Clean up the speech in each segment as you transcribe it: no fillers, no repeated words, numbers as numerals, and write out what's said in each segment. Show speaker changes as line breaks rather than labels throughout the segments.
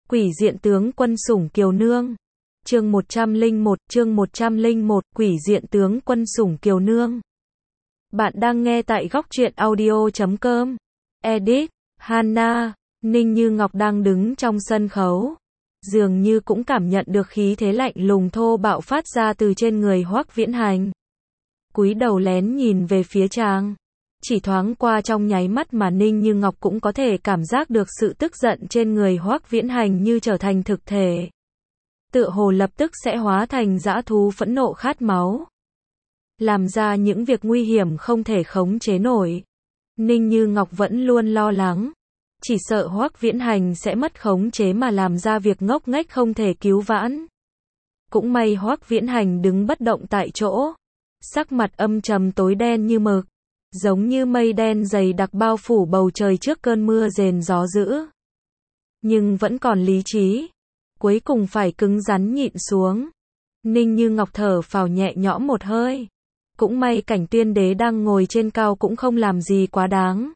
Quỷ diện tướng quân sủng kiều nương. Chương 101, Quỷ diện tướng quân sủng kiều nương. Bạn đang nghe tại góc truyện audio.com. Edit, Hana. Ninh Như Ngọc đang đứng trong sân khấu. Dường như cũng cảm nhận được khí thế lạnh lùng thô bạo phát ra từ trên người Hoắc Viễn Hành. Cúi đầu lén nhìn về phía chàng. Chỉ thoáng qua trong nháy mắt mà Ninh Như Ngọc cũng có thể cảm giác được sự tức giận trên người Hoắc Viễn Hành như trở thành thực thể. Tựa hồ lập tức sẽ hóa thành dã thú phẫn nộ khát máu. Làm ra những việc nguy hiểm không thể khống chế nổi. Ninh Như Ngọc vẫn luôn lo lắng. Chỉ sợ Hoắc Viễn Hành sẽ mất khống chế mà làm ra việc ngốc nghếch không thể cứu vãn. Cũng may Hoắc Viễn Hành đứng bất động tại chỗ. Sắc mặt âm trầm tối đen như mực. Giống như mây đen dày đặc bao phủ bầu trời trước cơn mưa rền gió dữ. Nhưng vẫn còn lý trí. Cuối cùng phải cứng rắn nhịn xuống. Ninh Như Ngọc thở phào nhẹ nhõm một hơi. Cũng may Cảnh Tuyên Đế đang ngồi trên cao cũng không làm gì quá đáng.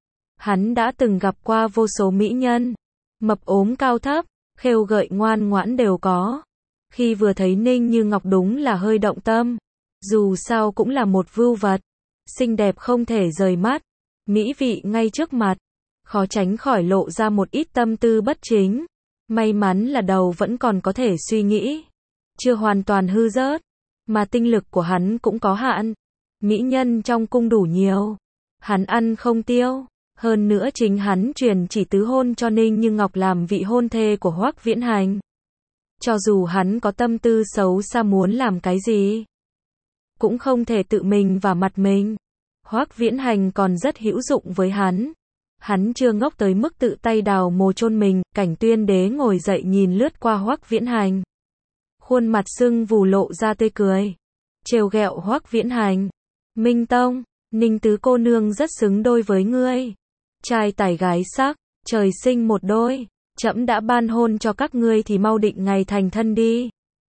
Hắn đã từng gặp qua vô số mỹ nhân. Mập ốm cao thấp, khêu gợi ngoan ngoãn đều có. Khi vừa thấy Ninh Như Ngọc đúng là hơi động tâm. Dù sao cũng là một vưu vật. Xinh đẹp không thể rời mắt. Mỹ vị ngay trước mặt. Khó tránh khỏi lộ ra một ít tâm tư bất chính. May mắn là đầu vẫn còn có thể suy nghĩ. Chưa hoàn toàn hư rớt. Mà tinh lực của hắn cũng có hạn. Mỹ nhân trong cung đủ nhiều. Hắn ăn không tiêu. Hơn nữa chính hắn truyền chỉ tứ hôn cho Ninh Như Ngọc làm vị hôn thê của Hoắc Viễn Hành. Cho dù hắn có tâm tư xấu xa muốn làm cái gì, cũng không thể tự mình vào mặt mình. Hoắc Viễn Hành còn rất hữu dụng với hắn. Hắn chưa ngốc tới mức tự tay đào mồ chôn mình. Cảnh Tuyên Đế ngồi dậy nhìn lướt qua Hoắc Viễn Hành. Khuôn mặt sưng vù lộ ra tươi cười. Trêu ghẹo Hoắc Viễn Hành. Minh Tông, Ninh tứ cô nương rất xứng đôi với ngươi. Trai tài gái sắc, trời sinh một đôi. Trẫm đã ban hôn cho các ngươi thì mau định ngày thành thân đi.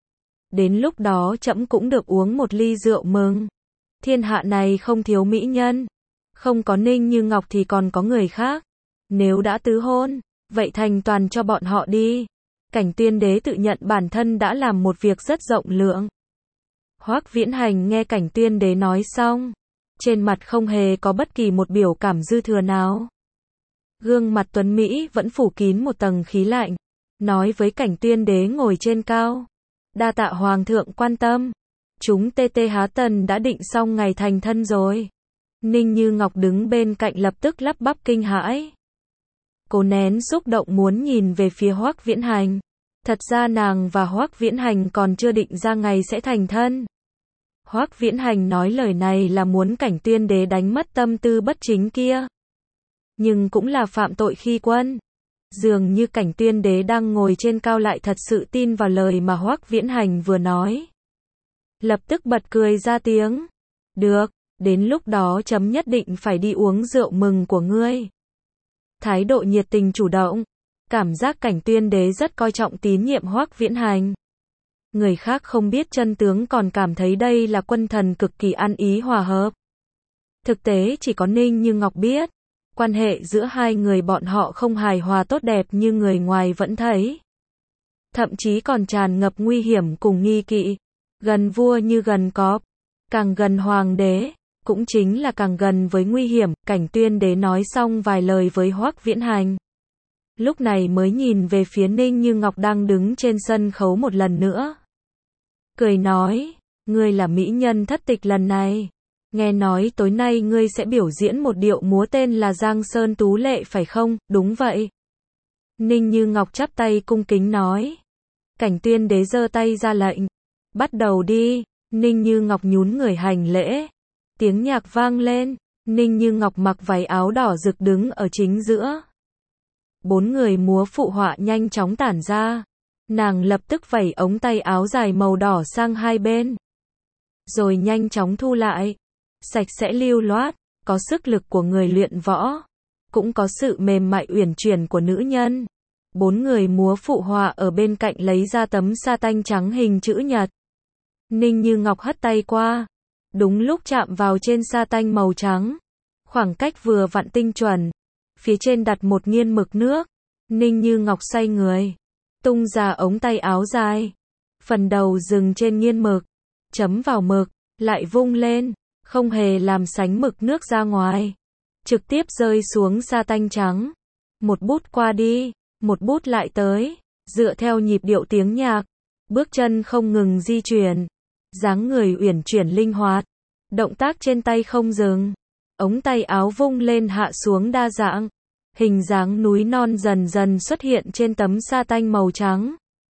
Đến lúc đó trẫm cũng được uống một ly rượu mừng. Thiên hạ này không thiếu mỹ nhân. Không có Ninh Như Ngọc thì còn có người khác. Nếu đã tứ hôn, vậy thành toàn cho bọn họ đi. Cảnh Tuyên Đế tự nhận bản thân đã làm một việc rất rộng lượng. Hoắc Viễn Hành nghe Cảnh Tuyên Đế nói xong, trên mặt không hề có bất kỳ một biểu cảm dư thừa nào. Gương mặt tuấn Mỹ vẫn phủ kín một tầng khí lạnh. Nói với Cảnh Tuyên Đế ngồi trên cao. Đa tạ Hoàng thượng quan tâm. Chúng tê há tần đã định xong ngày thành thân rồi. Ninh Như Ngọc đứng bên cạnh lập tức lắp bắp kinh hãi. Cô nén xúc động muốn nhìn về phía Hoắc Viễn Hành. Thật ra nàng và Hoắc Viễn Hành còn chưa định ra ngày sẽ thành thân. Hoắc Viễn Hành nói lời này là muốn Cảnh Tuyên Đế đánh mất tâm tư bất chính kia. Nhưng cũng là phạm tội khi quân. Dường như Cảnh Tuyên Đế đang ngồi trên cao lại thật sự tin vào lời mà Hoắc Viễn Hành vừa nói. Lập tức bật cười ra tiếng. Được, đến lúc đó chấm nhất định phải đi uống rượu mừng của ngươi. Thái độ nhiệt tình chủ động. Cảm giác Cảnh Tuyên Đế rất coi trọng tín nhiệm Hoắc Viễn Hành. Người khác không biết chân tướng còn cảm thấy đây là quân thần cực kỳ ăn ý hòa hợp. Thực tế chỉ có Ninh Như Ngọc biết. Quan hệ giữa hai người bọn họ không hài hòa tốt đẹp như người ngoài vẫn thấy. Thậm chí còn tràn ngập nguy hiểm cùng nghi kỵ. Gần vua như gần cọp. Càng gần hoàng đế, cũng chính là càng gần với nguy hiểm. Cảnh Tuyên Đế nói xong vài lời với Hoắc Viễn Hành. Lúc này mới nhìn về phía Ninh Như Ngọc đang đứng trên sân khấu một lần nữa. Cười nói, ngươi là mỹ nhân thất tịch lần này. Nghe nói tối nay ngươi sẽ biểu diễn một điệu múa tên là Giang Sơn Tú Lệ phải không? Đúng vậy. Ninh Như Ngọc chắp tay cung kính nói. Cảnh Tuyên Đế giơ tay ra lệnh. Bắt đầu đi. Ninh Như Ngọc nhún người hành lễ. Tiếng nhạc vang lên. Ninh Như Ngọc mặc váy áo đỏ rực đứng ở chính giữa. 4 người múa phụ họa nhanh chóng tản ra. Nàng lập tức vẩy ống tay áo dài màu đỏ sang hai bên. Rồi nhanh chóng thu lại. Sạch sẽ lưu loát, có sức lực của người luyện võ. Cũng có sự mềm mại uyển chuyển của nữ nhân. 4 người múa phụ họa ở bên cạnh lấy ra tấm sa tanh trắng hình chữ nhật. Ninh Như Ngọc hất tay qua. Đúng lúc chạm vào trên sa tanh màu trắng. Khoảng cách vừa vặn tinh chuẩn. Phía trên đặt một nghiên mực nước. Ninh Như Ngọc xoay người. tung ra ống tay áo dài. Phần đầu dừng trên nghiên mực, chấm vào mực, lại vung lên, không hề làm sánh mực nước ra ngoài. Trực tiếp rơi xuống sa tanh trắng. Một bút qua đi, một bút lại tới, dựa theo nhịp điệu tiếng nhạc, bước chân không ngừng di chuyển, dáng người uyển chuyển linh hoạt, động tác trên tay không dừng, ống tay áo vung lên hạ xuống đa dạng, hình dáng núi non dần dần xuất hiện trên tấm sa tanh màu trắng.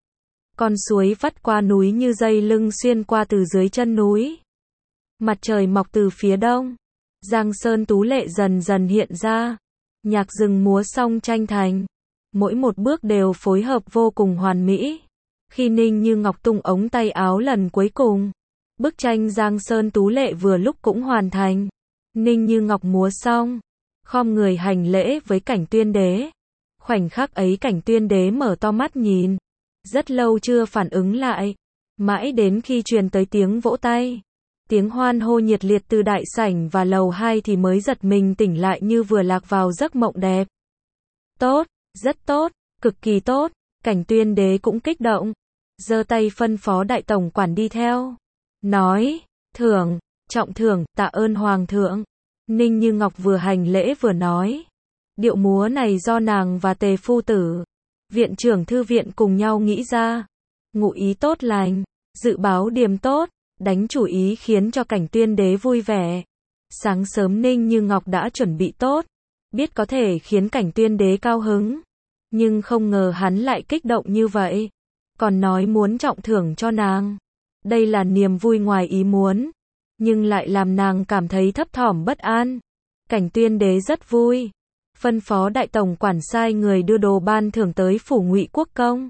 Con suối vắt qua núi như dây lưng xuyên qua từ dưới chân núi. Mặt trời mọc từ phía đông, Giang sơn tú lệ dần dần hiện ra, nhạc rừng múa song tranh thành, mỗi một bước đều phối hợp vô cùng hoàn mỹ. Khi Ninh Như Ngọc tung ống tay áo lần cuối cùng, bức tranh Giang sơn tú lệ vừa lúc cũng hoàn thành. Ninh Như Ngọc múa xong, khom người hành lễ với Cảnh Tuyên Đế. Khoảnh khắc ấy Cảnh Tuyên Đế mở to mắt nhìn, rất lâu chưa phản ứng lại, mãi đến khi truyền tới tiếng vỗ tay, tiếng hoan hô nhiệt liệt từ đại sảnh và lầu 2 thì mới giật mình tỉnh lại như vừa lạc vào giấc mộng đẹp. Tốt, rất tốt, cực kỳ tốt. Cảnh Tuyên Đế cũng kích động, giơ tay phân phó đại tổng quản đi theo, nói, thưởng, trọng thưởng, tạ ơn hoàng thượng. Ninh Như Ngọc vừa hành lễ vừa nói, điệu múa này do nàng và Tề phu tử, viện trưởng thư viện cùng nhau nghĩ ra, ngụ ý tốt lành, dự báo điềm tốt, đánh chủ ý khiến cho Cảnh Tuyên Đế vui vẻ. Sáng sớm Ninh Như Ngọc đã chuẩn bị tốt, biết có thể khiến Cảnh Tuyên Đế cao hứng, nhưng không ngờ hắn lại kích động như vậy, còn nói muốn trọng thưởng cho nàng. Đây là niềm vui ngoài ý muốn, nhưng lại làm nàng cảm thấy thấp thỏm bất an. Cảnh Tuyên Đế rất vui, phân phó đại tổng quản sai người đưa đồ ban thưởng tới phủ Ngụy Quốc công.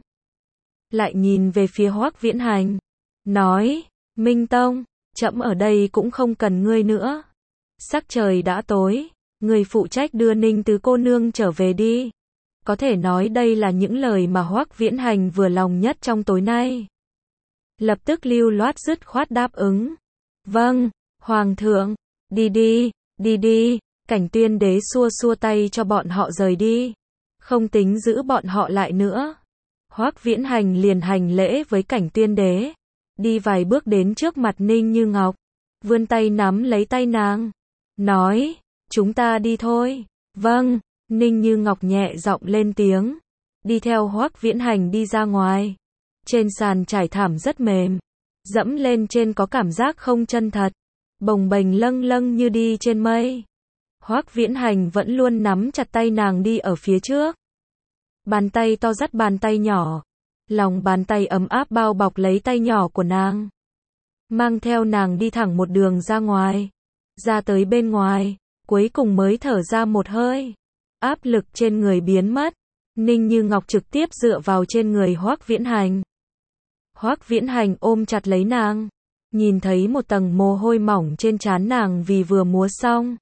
Lại nhìn về phía Hoắc Viễn Hành, nói, Minh Tông, trẫm ở đây cũng không cần ngươi nữa. Sắc trời đã tối, người phụ trách đưa Ninh tứ cô nương trở về đi. Có thể nói đây là những lời mà Hoắc Viễn Hành vừa lòng nhất trong tối nay. Lập tức lưu loát dứt khoát đáp ứng. Vâng, Hoàng thượng, đi đi, đi đi. Cảnh Tuyên Đế xua xua tay cho bọn họ rời đi, không tính giữ bọn họ lại nữa. Hoắc Viễn Hành liền hành lễ với Cảnh Tuyên Đế, đi vài bước đến trước mặt Ninh Như Ngọc, vươn tay nắm lấy tay nàng, nói, chúng ta đi thôi. Vâng. Ninh Như Ngọc nhẹ giọng lên tiếng, đi theo Hoắc Viễn Hành đi ra ngoài. Trên sàn trải thảm rất mềm, dẫm lên trên có cảm giác không chân thật, bồng bềnh lâng lâng như đi trên mây. Hoắc Viễn Hành vẫn luôn nắm chặt tay nàng đi ở phía trước. Bàn tay to dắt bàn tay nhỏ, lòng bàn tay ấm áp bao bọc lấy tay nhỏ của nàng, mang theo nàng đi thẳng một đường ra ngoài, ra tới bên ngoài, cuối cùng mới thở ra một hơi. Áp lực trên người biến mất, Ninh Như Ngọc trực tiếp dựa vào trên người Hoắc Viễn Hành. Hoắc Viễn Hành ôm chặt lấy nàng, nhìn thấy một tầng mồ hôi mỏng trên trán nàng vì vừa múa xong.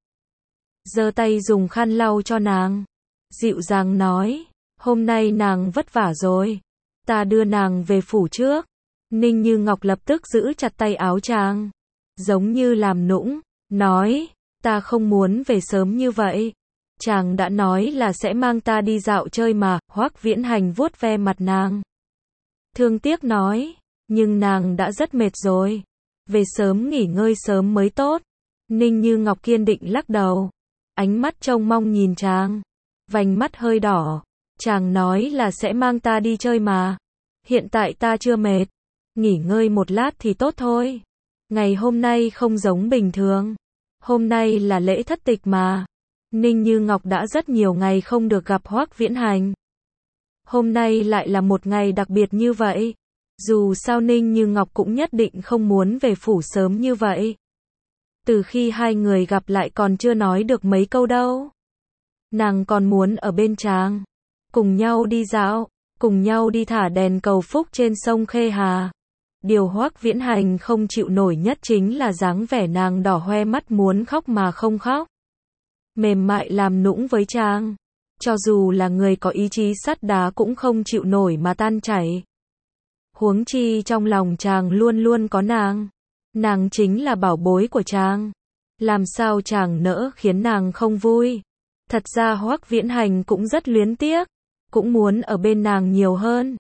Giơ tay dùng khăn lau cho nàng, dịu dàng nói, hôm nay nàng vất vả rồi, ta đưa nàng về phủ trước. Ninh Như Ngọc lập tức giữ chặt tay áo chàng, giống như làm nũng, nói, ta không muốn về sớm như vậy. Chàng đã nói là sẽ mang ta đi dạo chơi mà. Hoắc Viễn Hành vuốt ve mặt nàng, thương tiếc nói, nhưng nàng đã rất mệt rồi, về sớm nghỉ ngơi sớm mới tốt. Ninh Như Ngọc kiên định lắc đầu, ánh mắt trông mong nhìn chàng, vành mắt hơi đỏ. Chàng nói là sẽ mang ta đi chơi mà, hiện tại ta chưa mệt, nghỉ ngơi một lát thì tốt thôi. Ngày hôm nay không giống bình thường, hôm nay là lễ thất tịch mà. Ninh Như Ngọc đã rất nhiều ngày không được gặp Hoắc Viễn Hành, hôm nay lại là một ngày đặc biệt như vậy. Dù sao Ninh Như Ngọc cũng nhất định không muốn về phủ sớm như vậy. Từ khi hai người gặp lại còn chưa nói được mấy câu đâu, nàng còn muốn ở bên chàng, cùng nhau đi dạo, cùng nhau đi thả đèn cầu phúc trên sông Khê Hà. Điều Hoắc Viễn Hành không chịu nổi nhất chính là dáng vẻ nàng đỏ hoe mắt muốn khóc mà không khóc, mềm mại làm nũng với chàng, cho dù là người có ý chí sắt đá cũng không chịu nổi mà tan chảy. Huống chi trong lòng chàng luôn luôn có nàng chính là bảo bối của chàng, làm sao chàng nỡ khiến nàng không vui. Thật ra Hoắc Viễn Hành cũng rất luyến tiếc, cũng muốn ở bên nàng nhiều hơn,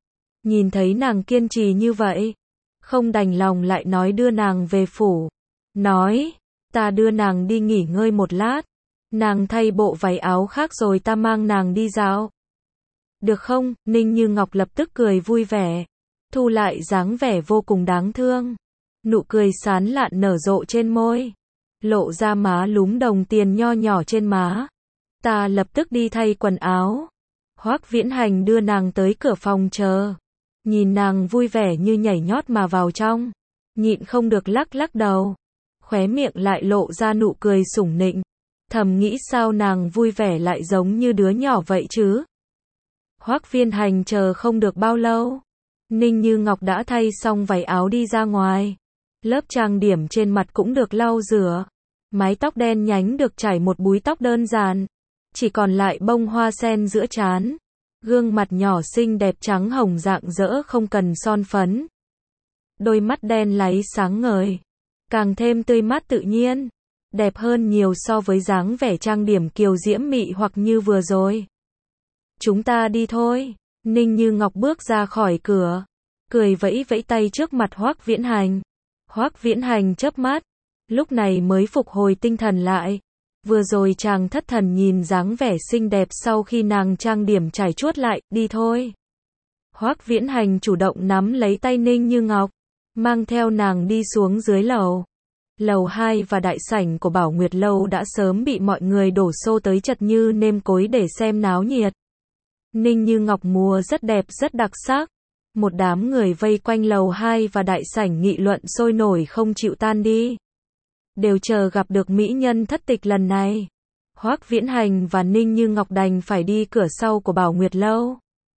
Nhìn thấy nàng kiên trì như vậy, không đành lòng lại nói đưa nàng về phủ. Nói, ta đưa nàng đi nghỉ ngơi một lát. Nàng thay bộ váy áo khác rồi ta mang nàng đi dạo. Được không? Ninh Như Ngọc lập tức cười vui vẻ. Thu lại dáng vẻ vô cùng đáng thương. Nụ cười sán lạn nở rộ trên môi. Lộ ra má lúm đồng tiền nho nhỏ trên má. Ta lập tức đi thay quần áo. Hoắc Viễn Hành đưa nàng tới cửa phòng chờ. Nhìn nàng vui vẻ như nhảy nhót mà vào trong. Nhịn không được lắc lắc đầu. Khóe miệng lại lộ ra nụ cười sủng nịnh. Thầm nghĩ sao nàng vui vẻ lại giống như đứa nhỏ vậy chứ. Hoắc Viễn Hành chờ không được bao lâu. Ninh Như Ngọc đã thay xong váy áo đi ra ngoài. Lớp trang điểm trên mặt cũng được lau rửa. Mái tóc đen nhánh được chải một búi tóc đơn giản. Chỉ còn lại bông hoa sen giữa trán. Gương mặt nhỏ xinh đẹp trắng hồng rạng rỡ không cần son phấn. Đôi mắt đen láy sáng ngời. Càng thêm tươi mát tự nhiên. Đẹp hơn nhiều so với dáng vẻ trang điểm kiều diễm mị hoặc như vừa rồi. Chúng ta đi thôi. Ninh Như Ngọc bước ra khỏi cửa. Cười vẫy vẫy tay trước mặt Hoắc Viễn Hành. Hoắc Viễn Hành chớp mắt. Lúc này mới phục hồi tinh thần lại. Vừa rồi chàng thất thần nhìn dáng vẻ xinh đẹp sau khi nàng trang điểm trải chuốt lại, đi thôi. Hoắc Viễn Hành chủ động nắm lấy tay Ninh Như Ngọc, mang theo nàng đi xuống dưới lầu. Lầu 2 và đại sảnh của Bảo Nguyệt Lâu đã sớm bị mọi người đổ xô tới chật như nêm cối để xem náo nhiệt. Ninh Như Ngọc múa rất đẹp rất đặc sắc. Một đám người vây quanh lầu 2 và đại sảnh nghị luận sôi nổi không chịu tan đi. Đều chờ gặp được mỹ nhân thất tịch lần này. Hoắc Viễn Hành và Ninh Như Ngọc đành phải đi cửa sau của Bảo Nguyệt Lâu.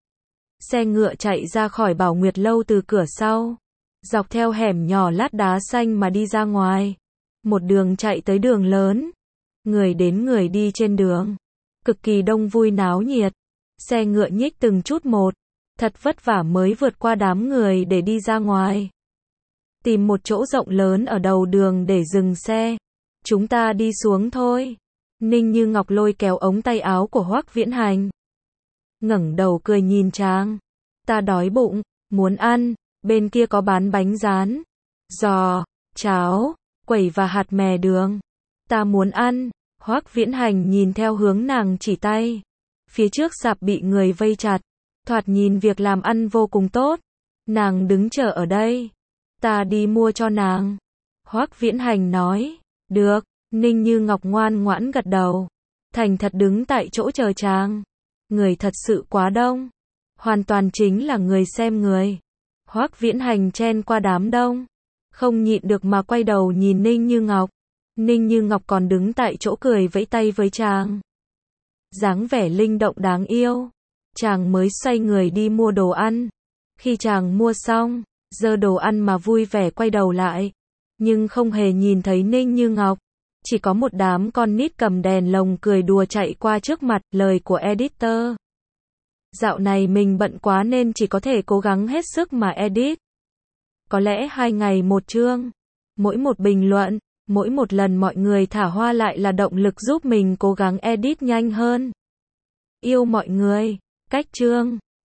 Xe ngựa chạy ra khỏi Bảo Nguyệt Lâu từ cửa sau. Dọc theo hẻm nhỏ lát đá xanh mà đi ra ngoài. Một đường chạy tới đường lớn. Người đến người đi trên đường. Cực kỳ đông vui náo nhiệt. Xe ngựa nhích từng chút một. Thật vất vả mới vượt qua đám người để đi ra ngoài. Tìm một chỗ rộng lớn ở đầu đường để dừng xe. Chúng ta đi xuống thôi. Ninh Như Ngọc lôi kéo ống tay áo của Hoắc Viễn Hành. Ngẩng đầu cười nhìn chàng. Ta đói bụng, muốn ăn, bên kia có bán bánh rán, giò, cháo, quẩy và hạt mè đường. Ta muốn ăn. Hoắc Viễn Hành nhìn theo hướng nàng chỉ tay. Phía trước sạp bị người vây chặt. Thoạt nhìn việc làm ăn vô cùng tốt. Nàng đứng chờ ở đây. Ta đi mua cho nàng. Hoắc Viễn Hành nói. Được. Ninh Như Ngọc ngoan ngoãn gật đầu. Thành thật đứng tại chỗ chờ chàng. Người thật sự quá đông. Hoàn toàn chính là người xem người. Hoắc Viễn Hành chen qua đám đông. Không nhịn được mà quay đầu nhìn Ninh Như Ngọc. Ninh Như Ngọc còn đứng tại chỗ cười vẫy tay với chàng. Dáng vẻ linh động đáng yêu. Chàng mới xoay người đi mua đồ ăn. Khi chàng mua xong, giơ đồ ăn mà vui vẻ quay đầu lại. Nhưng không hề nhìn thấy Ninh Như Ngọc. Chỉ có một đám con nít cầm đèn lồng cười đùa chạy qua trước mặt. Lời của editor. Dạo này mình bận quá nên chỉ có thể cố gắng hết sức mà edit. Có lẽ 2 ngày một chương. Mỗi một bình luận, mỗi một lần mọi người thả hoa lại là động lực giúp mình cố gắng edit nhanh hơn. Yêu mọi người. Cách chương